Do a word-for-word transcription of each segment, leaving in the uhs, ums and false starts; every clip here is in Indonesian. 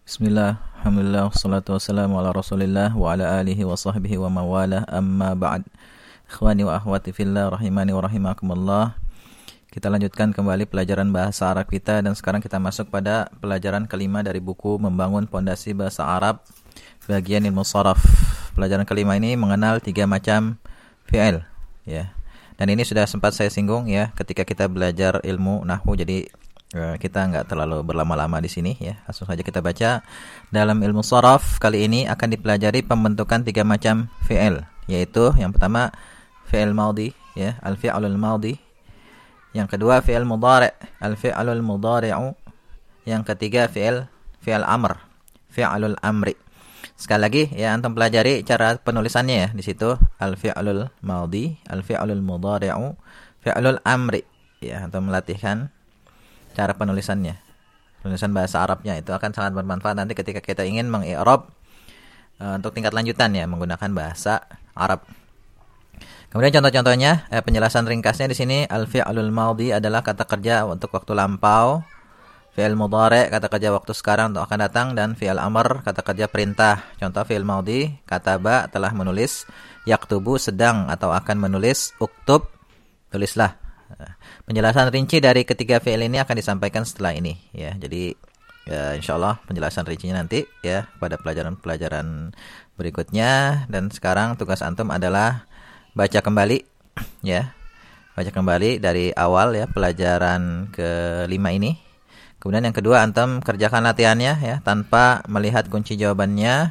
Bismillah, alhamdulillah, wassalatu wassalamu ala rasulillah wa ala alihi wa sahbihi wa mawalah, amma ba'd. Ikhwani wa akhwati fillah, rahimani wa rahimakumullah. Kita lanjutkan kembali pelajaran bahasa Arab kita, dan sekarang kita masuk pada pelajaran kelima dari buku Membangun Pondasi Bahasa Arab bagian ilmu sharaf. Pelajaran kelima ini mengenal tiga macam fi'il, ya. Dan ini sudah sempat saya singgung ya ketika kita belajar ilmu nahwu, jadi kita nggak terlalu berlama-lama di sini ya. Langsung saja kita baca. Dalam ilmu sharaf kali ini akan dipelajari pembentukan tiga macam fi'il, yaitu yang pertama fi'il madhi ya, al-fi'lul madhi. Yang kedua fi'il mudhari', al-fi'lul mudhari'u. Yang ketiga fi'il fi'il amr, fi'lul amri. Sekali lagi ya, antum pelajari cara penulisannya ya. Di situ al-fi'lul madhi, al-fi'lul mudhari'u, fi'lul amri. Ya, antum melatihkan cara penulisannya, penulisan bahasa Arabnya. Itu akan sangat bermanfaat nanti ketika kita ingin mengi'rab uh, untuk tingkat lanjutan ya, menggunakan bahasa Arab. Kemudian contoh-contohnya, eh, penjelasan ringkasnya di sini, al-fi'lul madhi adalah kata kerja untuk waktu lampau, fi'il mudhari' kata kerja waktu sekarang untuk akan datang, dan fi'il amr kata kerja perintah. Contoh fi'il madhi, kataba telah menulis, yaktubu sedang atau akan menulis, uktub tulislah. Penjelasan rinci dari ketiga fi'il ini akan disampaikan setelah ini ya. Jadi ya, insyaallah penjelasan rincinya nanti ya pada pelajaran-pelajaran berikutnya. Dan sekarang tugas antum adalah baca kembali ya. Baca kembali dari awal ya pelajaran kelima ini. Kemudian yang kedua, antum kerjakan latihannya ya tanpa melihat kunci jawabannya.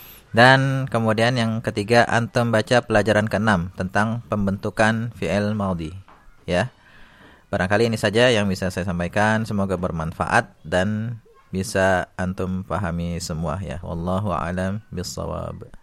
Dan kemudian yang ketiga, antum baca pelajaran keenam tentang pembentukan fi'il madhi ya. Barangkali ini saja yang bisa saya sampaikan. Semoga bermanfaat dan bisa antum pahami semua ya. Wallahu a'lam bishawab.